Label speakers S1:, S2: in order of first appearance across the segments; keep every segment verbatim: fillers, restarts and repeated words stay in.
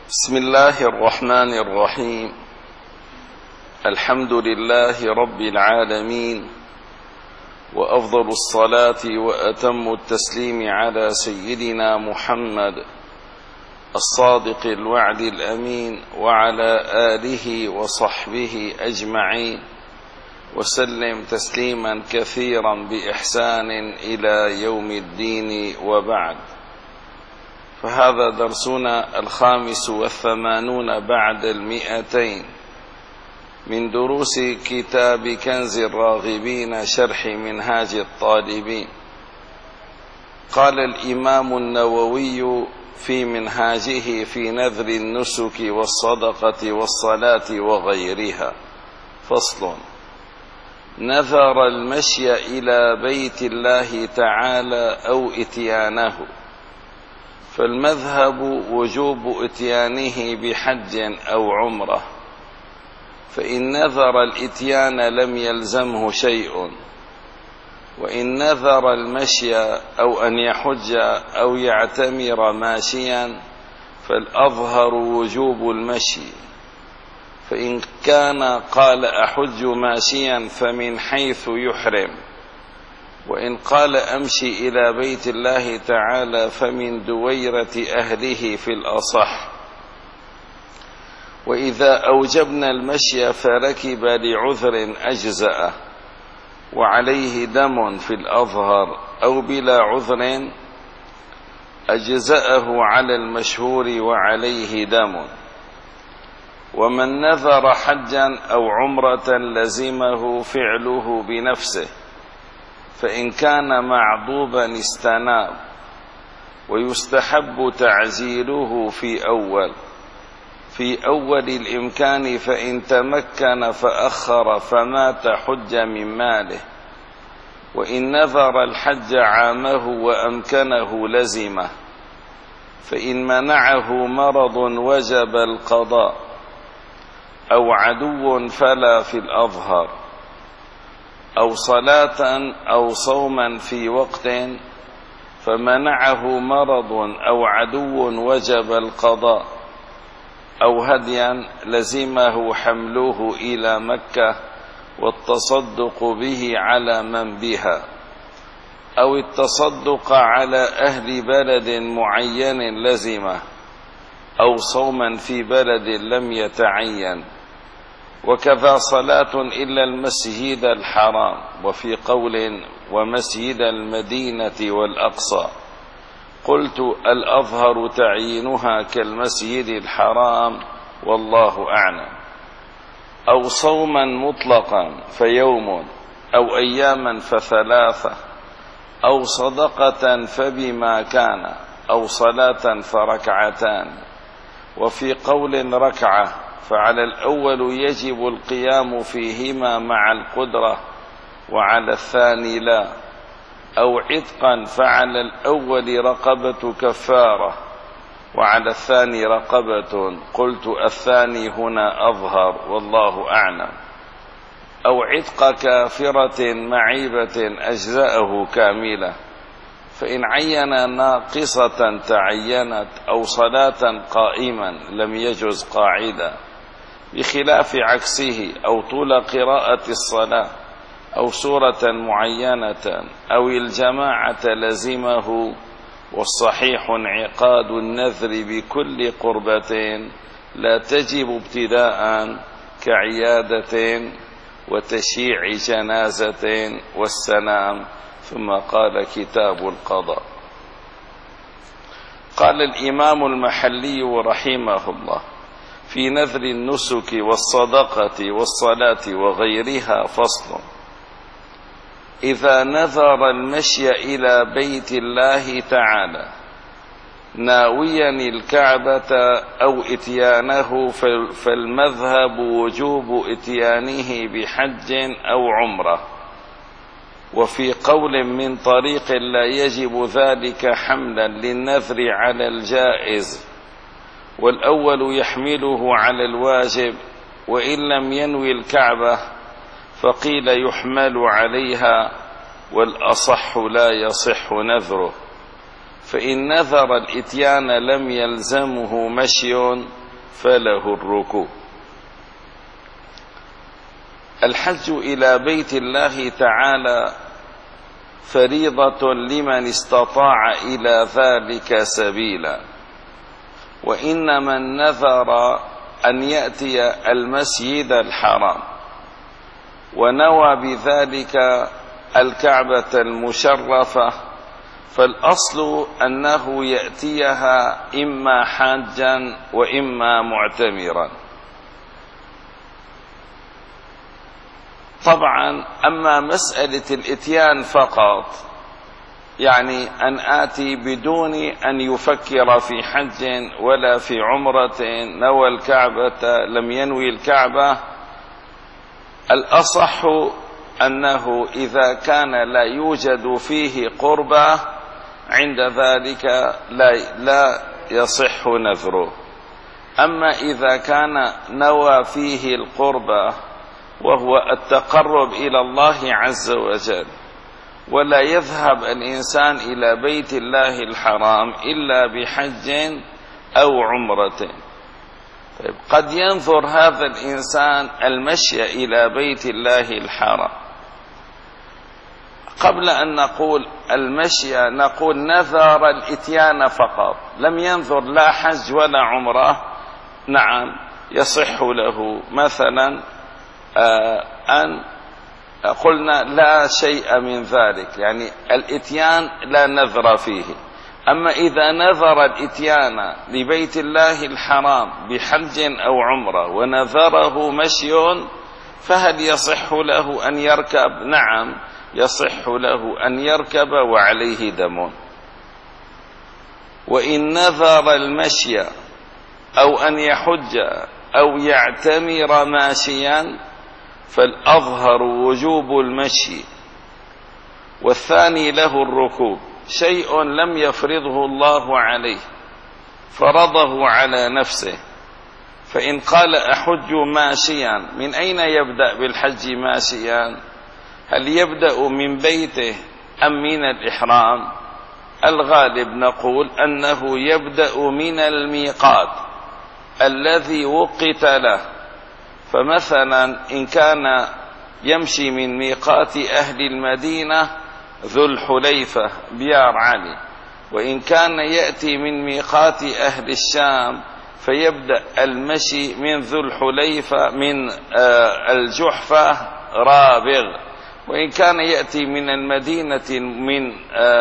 S1: بسم الله الرحمن الرحيم. الحمد لله رب العالمين، وأفضل الصلاة وأتم التسليم على سيدنا محمد الصادق الوعد الأمين، وعلى آله وصحبه أجمعين، وسلم تسليما كثيرا بإحسان إلى يوم الدين، وبعد. فهذا درسنا الخامس والثمانون بعد المئتين من دروس كتاب كنز الراغبين شرح منهاج الطالبين. قال الإمام النووي في منهاجه في نذر النسك والصدقة والصلاة وغيرها: فصل: نذر المشي إلى بيت الله تعالى أو إتيانه، فالمذهب وجوب إتيانه بحج أو عمرة، فإن نذر الإتيان لم يلزمه شيء، وإن نذر المشي أو أن يحج أو يعتمر ماشيا فالأظهر وجوب المشي، فإن كان قال أحج ماشيا فمن حيث يحرم، وإن قال أمشي إلى بيت الله تعالى فمن دويرة أهله في الأصح. وإذا أوجبنا المشي فركب لعذر أجزأه وعليه دم في الأظهر، أو بلا عذر أجزأه على المشهور وعليه دم. ومن نذر حجا أو عمرة لزمه فعله بنفسه، فإن كان معضوبا استناب، ويستحب تعزيله في أول في أول الإمكان، فإن تمكن فأخر فمات حج من ماله. وإن نذر الحج عامه وأمكنه لزمه، فإن منعه مرض وجب القضاء، أو عدو فلا في الأظهر، أو صلاة أو صوما في وقت فمنعه مرض أو عدو وجب القضاء، أو هديا لزمه حمله إلى مكة والتصدق به على من بها، أو التصدق على أهل بلد معين لزمه، أو صوما في بلد لم يتعين. وكذا صلاة إلا المسجد الحرام، وفي قول ومسجد المدينة والأقصى. قلت: الأظهر تعيينها كالمسجد الحرام، والله أعلم. أو صوما مطلقا فيوم، أو أياما فثلاثة، أو صدقة فبما كان، أو صلاة فركعتان. وفي قول ركعة، فعلى الأول يجب القيام فيهما مع القدرة، وعلى الثاني لا. أو عتقا، فعلى الأول رقبة كفارة، وعلى الثاني رقبة. قلت: الثاني هنا أظهر، والله أعلم. أو عتق كافرة معيبة أجزأه كاملة، فإن عين ناقصة تعينت، أو صلاة قائما لم يجز قاعدا، بخلاف عكسه: أو طول قراءة الصلاة، أو سورة معينة، أو الجماعة لزمه. والصحيح انعقاد النذر بكل قربة لا تجب ابتداء، كعيادة وتشييع جنازة والسلام. ثم قال: كتاب القضاء. قال الإمام المحلي رحمه الله في نذر النسك والصدقة والصلاة وغيرها: فصل: إذا نذر المشي إلى بيت الله تعالى ناويا الكعبة أو إتيانه، فالمذهب وجوب إتيانه بحج أو عمرة. وفي قول من طريق لا يجب ذلك حملا للنذر على الجائز، والأول يحمله على الواجب، وإن لم ينوي الكعبة فقيل يحمل عليها، والأصح لا يصح نذره. فإن نذر الإتيان لم يلزمه مشي فله الركوب. الحج إلى بيت الله تعالى فريضة لمن استطاع إلى ذلك سبيلا، وإن من نذر أن يأتي المسجد الحرام ونوى بذلك الكعبة المشرفة فالأصل أنه يأتيها إما حاجا وإما معتمرا. طبعا أما مسألة الإتيان فقط، يعني أن آتي بدون أن يفكر في حج ولا في عمرة، نوى الكعبة لم ينوي الكعبة، الأصح أنه إذا كان لا يوجد فيه قربة عند ذلك لا, لا يصح نذره. أما إذا كان نوى فيه القربة وهو التقرب إلى الله عز وجل، ولا يذهب الإنسان إلى بيت الله الحرام إلا بحج أو عمرة، طيب قد ينظر هذا الإنسان المشي إلى بيت الله الحرام. قبل أن نقول المشي نقول نذر الإتيان فقط، لم ينظر لا حج ولا عمرة، نعم يصح له مثلا أن قلنا لا شيء من ذلك، يعني الإتيان لا نذر فيه. أما إذا نذر الإتيان لبيت الله الحرام بحج أو عمرة ونذره مشي فهل يصح له أن يركب؟ نعم يصح له أن يركب وعليه دم. وإن نذر المشي أو أن يحج أو يعتمر ماشيا فالأظهر وجوب المشي، والثاني له الركوب، شيء لم يفرضه الله عليه، فرضه على نفسه. فإن قال أحج ماشيا، من أين يبدأ بالحج ماشيا؟ هل يبدأ من بيته أم من الإحرام؟ الغالب نقول أنه يبدأ من الميقات الذي وقت له. فمثلا إن كان يمشي من ميقات أهل المدينة ذو الحليفة بيار علي، وإن كان يأتي من ميقات أهل الشام فيبدأ المشي من ذو الحليفة من الجحفة رابغ، وإن كان يأتي من المدينة من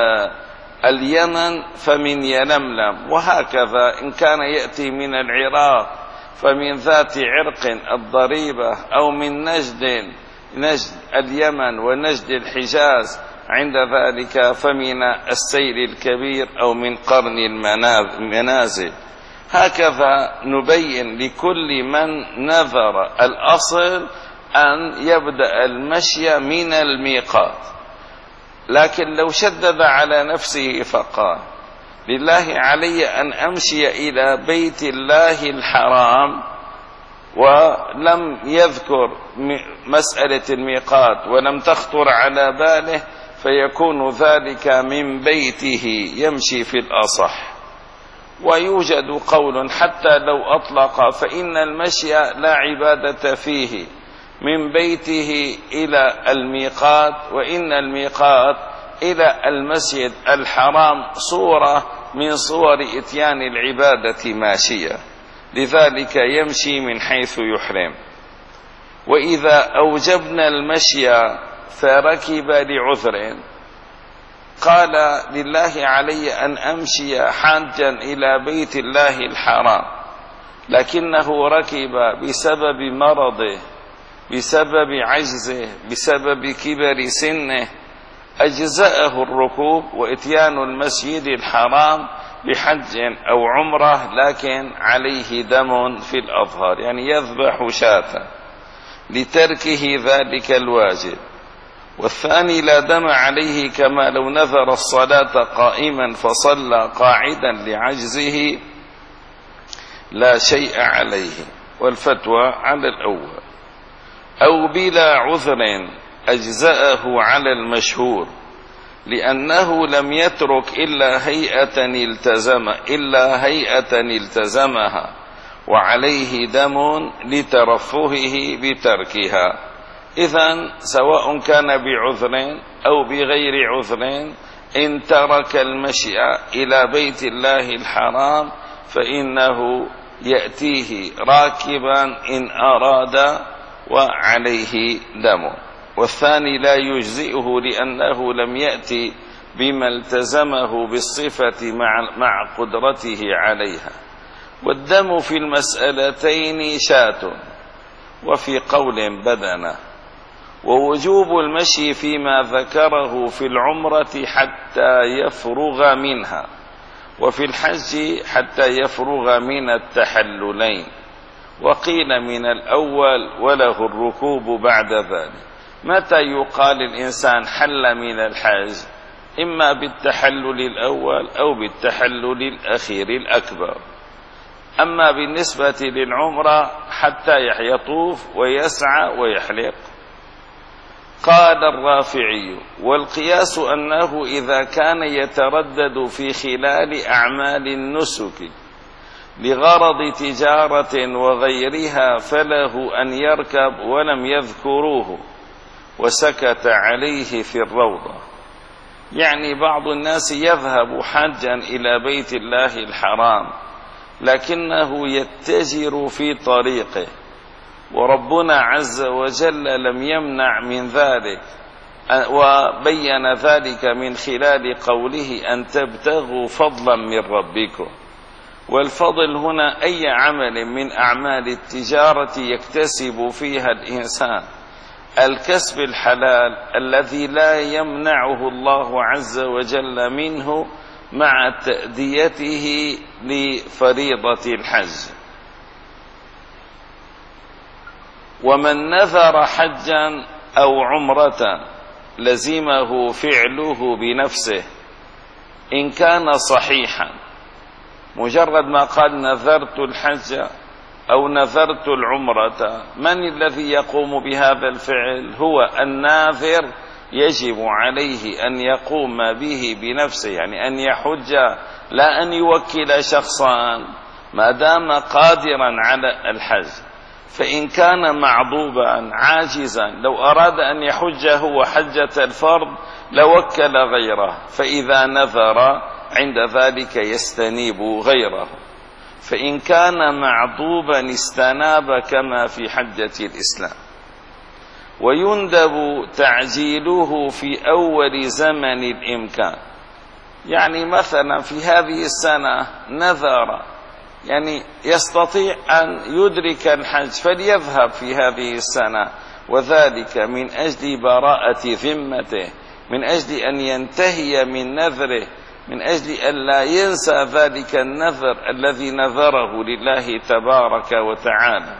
S1: اليمن فمن يلملم، وهكذا إن كان يأتي من العراق فمن ذات عرق الضريبة، أو من نجد نجد اليمن ونجد الحجاز عند ذلك فمن السيل الكبير، أو من قرن المنازل. هكذا نبين لكل من نذر الأصل أن يبدأ المشي من الميقات. لكن لو شدد على نفسه فقال لله علي أن أمشي إلى بيت الله الحرام، ولم يذكر مسألة الميقات ولم تخطر على باله، فيكون ذلك من بيته يمشي في الأصح. ويوجد قول حتى لو أطلق فإن المشي لا عبادة فيه من بيته إلى الميقات، وإن الميقات إلى المسجد الحرام صورة من صور إتيان العبادة ماشية، لذلك يمشي من حيث يحرم. وإذا أوجبنا المشي فركب لعذر، قال لله علي أن أمشي حاجا إلى بيت الله الحرام، لكنه ركب بسبب مرضه، بسبب عجزه، بسبب كبر سنه، أجزأه الركوب وإتيان المسجد الحرام بحج أو عمرة، لكن عليه دم في الأظهر، يعني يذبح شاة لتركه ذلك الواجب. والثاني لا دم عليه، كما لو نذر الصلاة قائما فصلى قاعدا لعجزه لا شيء عليه، والفتوى على الأول. أو بلا عذر أجزأه على المشهور، لأنه لم يترك إلا هيئة التزم إلا هيئة التزمها، وعليه دم لترفهه بتركها. إذن سواء كان بعذر أو بغير عذر، إن ترك المشي إلى بيت الله الحرام فإنه يأتيه راكبا إن أراد وعليه دم. والثاني لا يجزئه لأنه لم يأتي بما التزمه بالصفة مع, مع قدرته عليها. والدم في المسألتين شاة، وفي قول بدنه. ووجوب المشي فيما ذكره في العمرة حتى يفرغ منها، وفي الحج حتى يفرغ من التحللين، وقيل من الأول وله الركوب بعد ذلك. متى يقال الإنسان حل من الحج؟ إما بالتحلل الأول أو بالتحلل الأخير الأكبر. أما بالنسبة للعمرة حتى يطوف ويسعى ويحلق. قال الرافعي: والقياس أنه إذا كان يتردد في خلال أعمال النسك لغرض تجارة وغيرها فله أن يركب، ولم يذكروه وسكت عليه في الروضة. يعني بعض الناس يذهب حجا إلى بيت الله الحرام لكنه يتجر في طريقه، وربنا عز وجل لم يمنع من ذلك، وبين ذلك من خلال قوله أن تبتغوا فضلا من ربكم. والفضل هنا أي عمل من أعمال التجارة يكتسب فيها الإنسان الكسب الحلال الذي لا يمنعه الله عز وجل منه مع تأديته لفريضة الحج. ومن نذر حجا أو عمرة لزمه فعله بنفسه إن كان صحيحا. مجرد ما قال نذرت الحج أو نذرت العمرة، من الذي يقوم بهذا الفعل؟ هو الناذر، يجب عليه أن يقوم به بنفسه، يعني أن يحج، لا أن يوكل شخصا ما دام قادرا على الحج. فإن كان معضوبا عاجزا لو أراد أن يحج هو حجة الفرض لوكل غيره، فإذا نذر عند ذلك يستنيب غيره. فإن كان معضوبا استناب كما في حجة الإسلام. ويندب تعجيله في أول زمن الإمكان، يعني مثلا في هذه السنة نذر، يعني يستطيع أن يدرك الحج فليذهب في هذه السنة، وذلك من أجل براءة ذمته، من أجل أن ينتهي من نذره، من أجل أن لا ينسى ذلك النذر الذي نذره لله تبارك وتعالى.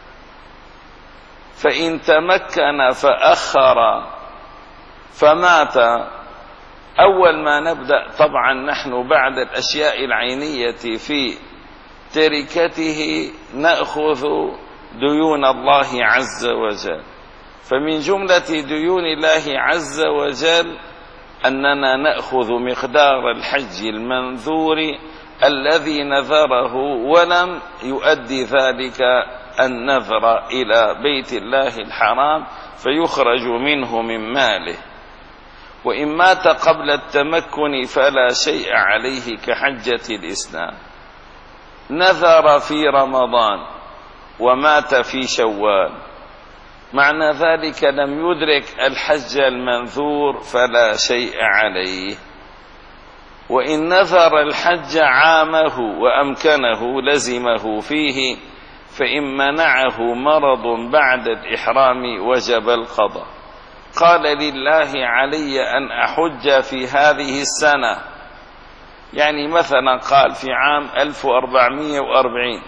S1: فإن تمكن فأخر فمات، أول ما نبدأ طبعا نحن بعد الأشياء العينية في تركته نأخذ ديون الله عز وجل. فمن جملة ديون الله عز وجل أننا نأخذ مقدار الحج المنذور الذي نذره ولم يؤدي ذلك النذر إلى بيت الله الحرام، فيخرج منه من ماله. وإن مات قبل التمكن فلا شيء عليه كحجة الإسلام. نذر في رمضان ومات في شوال، معنى ذلك لم يدرك الحج المنذور فلا شيء عليه. وإن نذر الحج عامه وأمكنه لزمه فيه، فإن منعه مرض بعد الإحرام وجب القضاء. قال لله علي أن أحج في هذه السنة، يعني مثلا قال في عام ألف وأربعمائة وأربعين،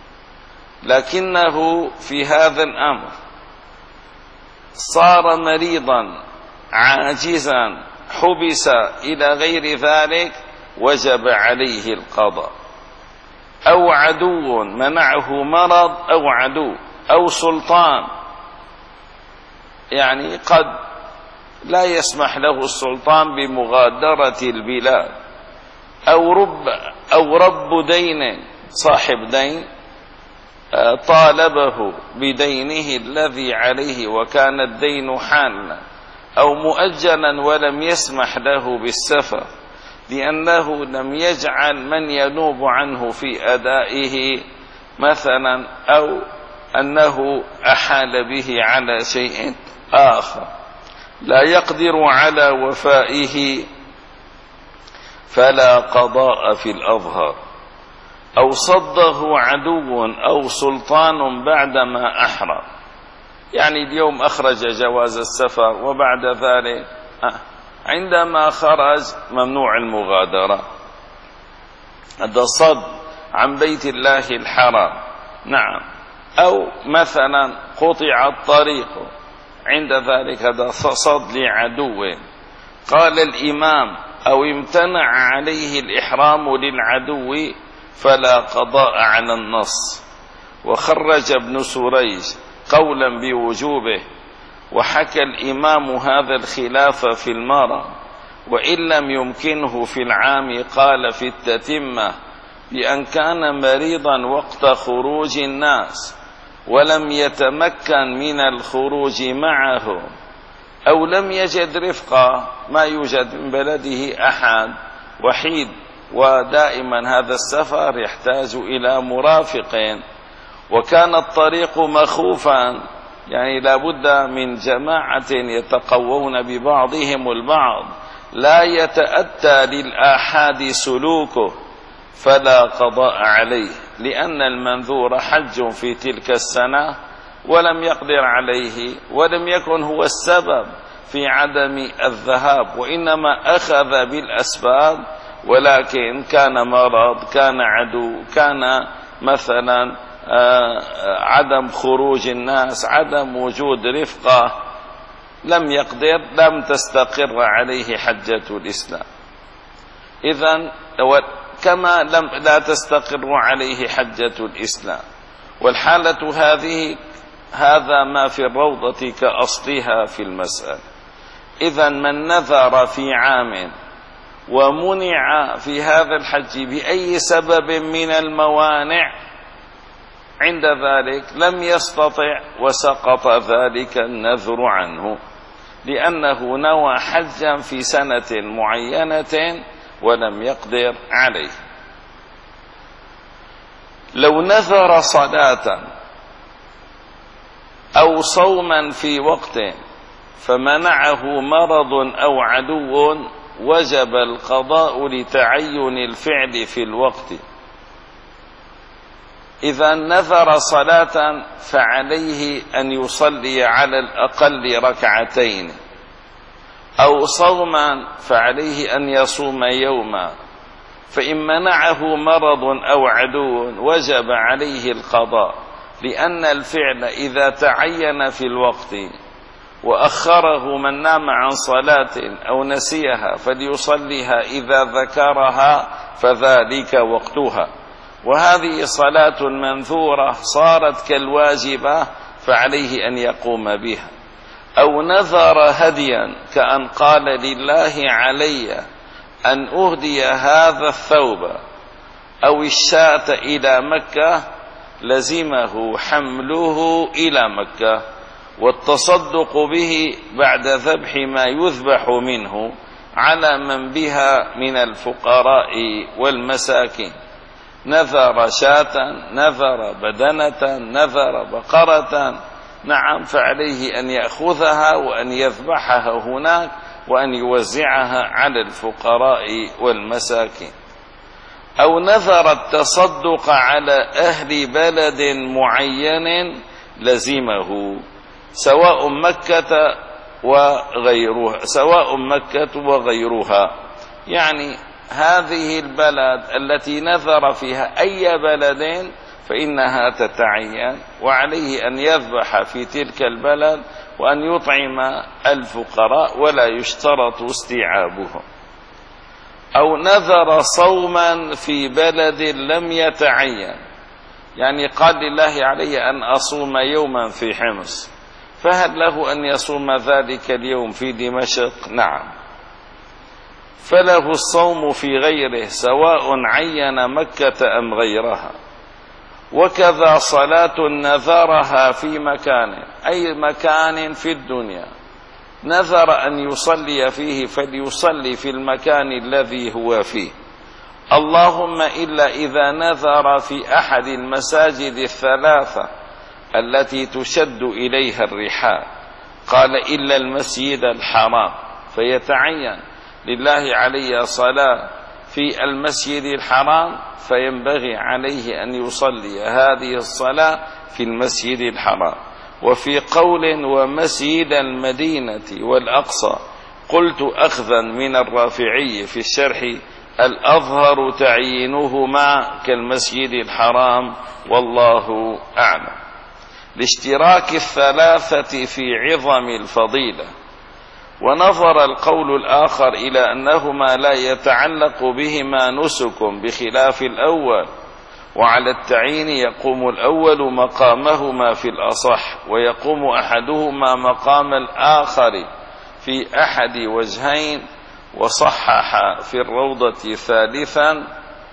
S1: لكنه في هذا الأمر صار مريضا عاجزا حبس إلى غير ذلك، وجب عليه القضاء. أو عدو منعه مرض، أو عدو أو سلطان، يعني قد لا يسمح له السلطان بمغادرة البلاد، أو رب أو رب دين، صاحب دين طالبه بدينه الذي عليه وكان الدين حالا، أو مؤجلا ولم يسمح له بالسفر لأنه لم يجعل من ينوب عنه في أدائه مثلا، أو أنه أحال به على شيء آخر لا يقدر على وفائه فلا قضاء في الأظهر، أو صده عدو أو سلطان بعدما أحرم، يعني اليوم أخرج جواز السفر وبعد ذلك عندما خرج ممنوع المغادرة، هذا صد عن بيت الله الحرام. نعم. أو مثلا قطع الطريق، عند ذلك هذا صد لعدو. قال الإمام أو امتنع عليه الإحرام للعدو فلا قضاء على النص. وخرج ابن سريج قولا بوجوبه، وحكى الإمام هذا الخلاف في المرض، وإن لم يمكنه في العام قال في التتمة بأن كان مريضا وقت خروج الناس ولم يتمكن من الخروج معه، أو لم يجد رفقة، ما يوجد من بلده أحد، وحيد، ودائما هذا السفر يحتاج إلى مرافق، وكان الطريق مخوفا، يعني لا بد من جماعة يتقوون ببعضهم البعض، لا يتأتى للآحاد سلوكه، فلا قضاء عليه، لأن المنذور حج في تلك السنة ولم يقدر عليه، ولم يكن هو السبب في عدم الذهاب، وإنما أخذ بالأسباب، ولكن كان مرض، كان عدو، كان مثلا عدم خروج الناس، عدم وجود رفقة، لم يقدر، لم تستقر عليه حجة الإسلام. إذن كما لم لا تستقر عليه حجة الإسلام. والحالة هذه هذا ما في الروضة كأصلها في المسألة. إذن من نذر في عام ومنع في هذا الحج بأي سبب من الموانع، عند ذلك لم يستطع وسقط ذلك النذر عنه، لأنه نوى حجا في سنة معينة ولم يقدر عليه. لو نذر صلاة أو صوما في وقت فمنعه مرض أو عدو وجب القضاء لتعين الفعل في الوقت. إذا نذر صلاة فعليه أن يصلي على الأقل ركعتين، أو صوما فعليه أن يصوم يوما، فإن منعه مرض أو عدو وجب عليه القضاء، لأن الفعل إذا تعين في الوقت وأخره من نام عن صلاة أو نسيها فليصليها إذا ذكرها فذلك وقتها، وهذه صلاة منذورة صارت كالواجبة فعليه أن يقوم بها. أو نذر هديا كأن قال لله علي أن أهدي هذا الثوب أو الشاة إلى مكة، لزمه حمله إلى مكة والتصدق به بعد ذبح ما يذبح منه على من بها من الفقراء والمساكين. نذر شاة، نذر بدنة، نذر بقرة، نعم، فعليه أن يأخذها وأن يذبحها هناك وأن يوزعها على الفقراء والمساكين. أو نذر التصدق على أهل بلد معين لزمه، سواء مكة وغيرها سواء مكة وغيرها، يعني هذه البلد التي نذر فيها أي بلد فإنها تتعين، وعليه أن يذبح في تلك البلد وأن يطعم الفقراء ولا يشترط استيعابهم. أو نذر صوما في بلد لم يتعين، يعني قال لله علي أن أصوم يوما في حمص، فهل له أن يصوم ذلك اليوم في دمشق؟ نعم، فله الصوم في غيره سواء عين مكة أم غيرها. وكذا صلاة نذرها في مكان، أي مكان في الدنيا نذر أن يصلي فيه فليصلي في المكان الذي هو فيه، اللهم إلا إذا نذر في أحد المساجد الثلاثة التي تشد إليها الرحال، قال إلا المسجد الحرام، فيتعين لله علي صلاة في المسجد الحرام، فينبغي عليه أن يصلي هذه الصلاة في المسجد الحرام. وفي قول ومسجد المدينة والأقصى، قلت أخذا من الرافعي في الشرح الأظهر تعيينهما كالمسجد الحرام والله أعلم، لاشتراك الثلاثة في عظم الفضيلة. ونظر القول الآخر إلى أنهما لا يتعلق بهما نسك بخلاف الأول، وعلى التعيين يقوم الأول مقامهما في الأصح، ويقوم أحدهما مقام الآخر في أحد وجهين. وصحح في الروضة ثالثا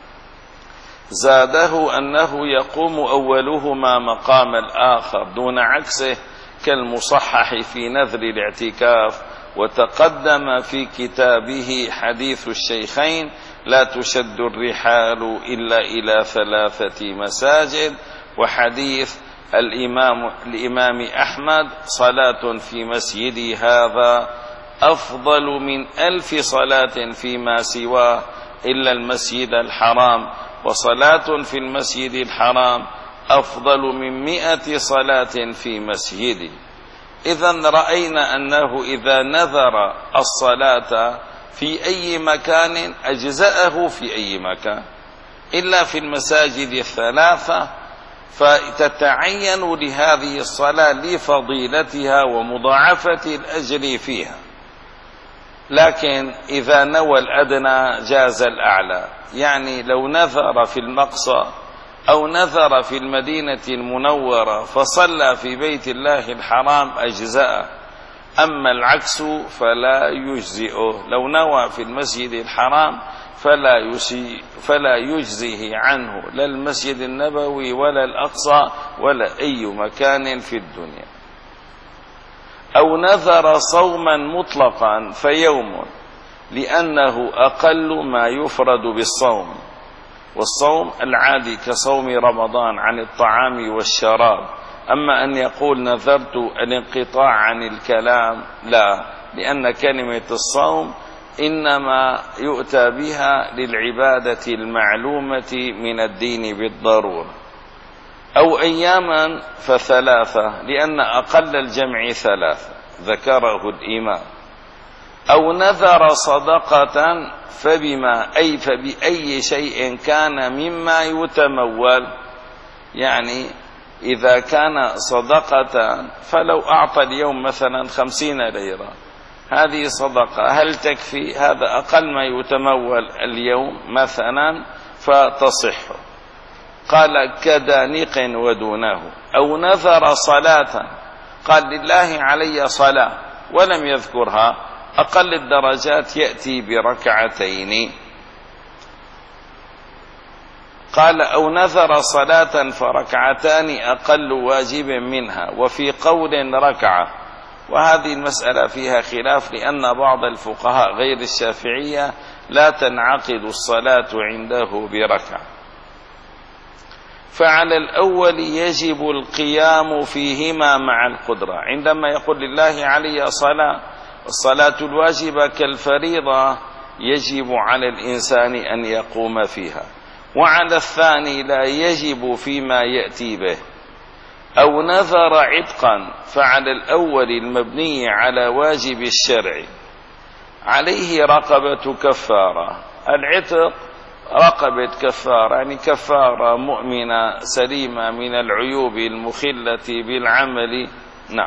S1: زاده أنه يقوم أولهما مقام الآخر دون عكسه كالمصحح في نذر الاعتكاف. وتقدم في كتابه حديث الشيخين لا تشد الرحال إلا إلى ثلاثة مساجد، وحديث الإمام, الإمام أحمد صلاة في مسجدي هذا أفضل من ألف صلاة فيما سواه إلا المسجد الحرام، وصلاة في المسجد الحرام أفضل من مئة صلاة في مسجدي. إذن رأينا أنه إذا نذر الصلاة في أي مكان أجزأه في أي مكان إلا في المساجد الثلاثة، فتتعين لهذه الصلاة لفضيلتها ومضاعفة الأجر فيها. لكن إذا نوى الأدنى جاز الأعلى، يعني لو نذر في المقصى أو نذر في المدينة المنورة فصلى في بيت الله الحرام أجزاء، أما العكس فلا يجزئه. لو نوى في المسجد الحرام فلا يسي فلا يجزيه عنه لا المسجد النبوي ولا الأقصى ولا أي مكان في الدنيا. أو نذر صوما مطلقا فيوم، لأنه أقل ما يفرد بالصوم، والصوم العادي كصوم رمضان عن الطعام والشراب. أما أن يقول نذرت الانقطاع عن الكلام لا، لأن كلمة الصوم إنما يؤتى بها للعبادة المعلومة من الدين بالضرورة. أو أياما فثلاثة، لأن أقل الجمع ثلاثة ذكره الإمام. أو نذر صدقة فبما أي فبأي شيء كان مما يتمول، يعني إذا كان صدقة فلو أعطى اليوم مثلا خمسين ليرة، هذه صدقة، هل تكفي؟ هذا أقل ما يتمول اليوم مثلا فتصح. قال كدانق ودونه. أو نذر صلاة، قال لله علي صلاة ولم يذكرها، أقل الدرجات يأتي بركعتين. قال أو نذر صلاة فركعتان أقل واجب منها، وفي قول ركعة. وهذه المسألة فيها خلاف، لأن بعض الفقهاء غير الشافعية لا تنعقد الصلاة عنده بركعة. فعلى الأول يجب القيام فيهما مع القدرة، عندما يقول لله علي صلاة، الصلاة الواجبة كالفريضة يجب على الإنسان أن يقوم فيها. وعلى الثاني لا يجب فيما يأتي به. أو نذر عتقا، فعلى الأول المبني على واجب الشرع عليه رقبة كفارة. العتق رقبة كفارة، يعني كفارة مؤمنة سليمة من العيوب المخلة بالعمل. نعم،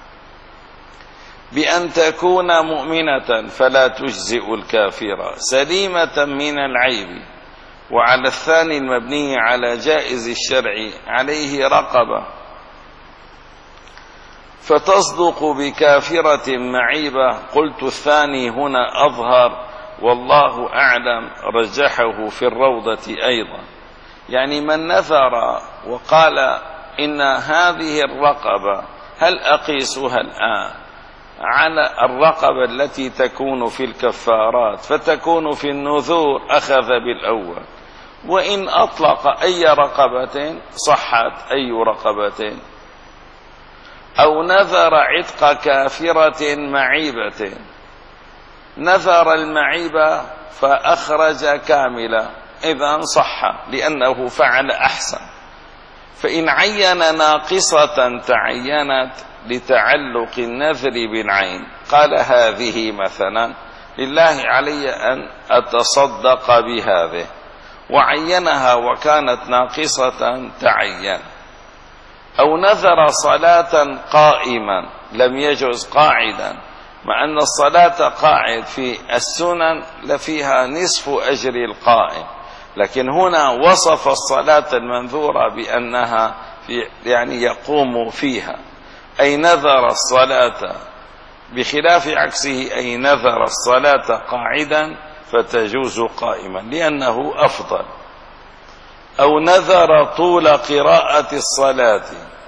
S1: بأن تكون مؤمنة فلا تجزئ الكافرة سليمة من العيب. وعلى الثاني المبني على جائز الشرع عليه رقبة. فتصدق بكافرة معيبة. قلت الثاني هنا أظهر والله أعلم، رجحه في الروضة أيضا. يعني من نذر وقال إن هذه الرقبة هل أقيسها الآن على الرقبة التي تكون في الكفارات فتكون في النذور، أخذ بالأول، وإن أطلق أي رقبة صحت أي رقبة. أو نذر عتق كافرة معيبة، نذر المعيبة فأخرج كاملة، إذن صح لأنه فعل أحسن. فإن عين ناقصة تعينت لتعلق النذر بالعين، قال هذه مثلا لله علي أن أتصدق بهذه، وعينها وكانت ناقصة تعين. أو نذر صلاة قائما لم يجوز قاعدا، مع أن الصلاة قاعد في السنن لفيها نصف أجر القائم، لكن هنا وصف الصلاة المنذورة بأنها في يعني يقوم فيها، أي نذر الصلاة، بخلاف عكسه أي نذر الصلاة قاعدا فتجوز قائما لأنه أفضل. أو نذر طول قراءة الصلاة،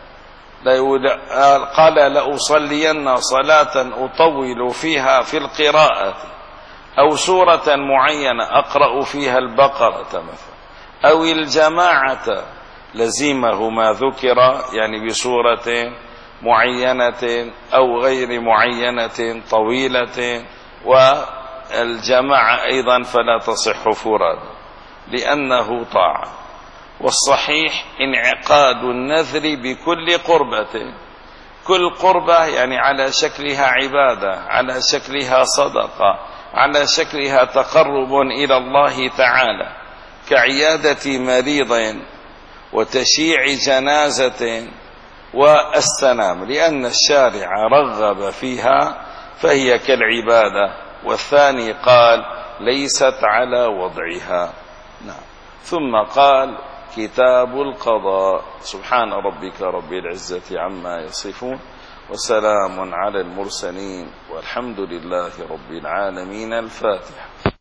S1: قال لأصلين صلاة أطول فيها في القراءة، أو سورة معينة أقرأ فيها البقرة مثلا، أو الجماعة لزيمه ما ذكر يعني بسورة معينة أو غير معينة طويلة، والجماعة أيضا فلا تصح فراد لأنه طاعة. والصحيح انعقاد النذر بكل قربة، كل قربة يعني على شكلها عبادة، على شكلها صدقة، على شكلها تقرب إلى الله تعالى، كعيادة مريض وتشييع جنازة والسلام، لأن الشارع رغب فيها فهي كالعبادة. والثاني قال ليست على وضعها. نعم. ثم قال كتاب القضاء. سبحان ربك رب العزة عما يصفون، وسلام على المرسلين، والحمد لله رب العالمين. الفاتحة.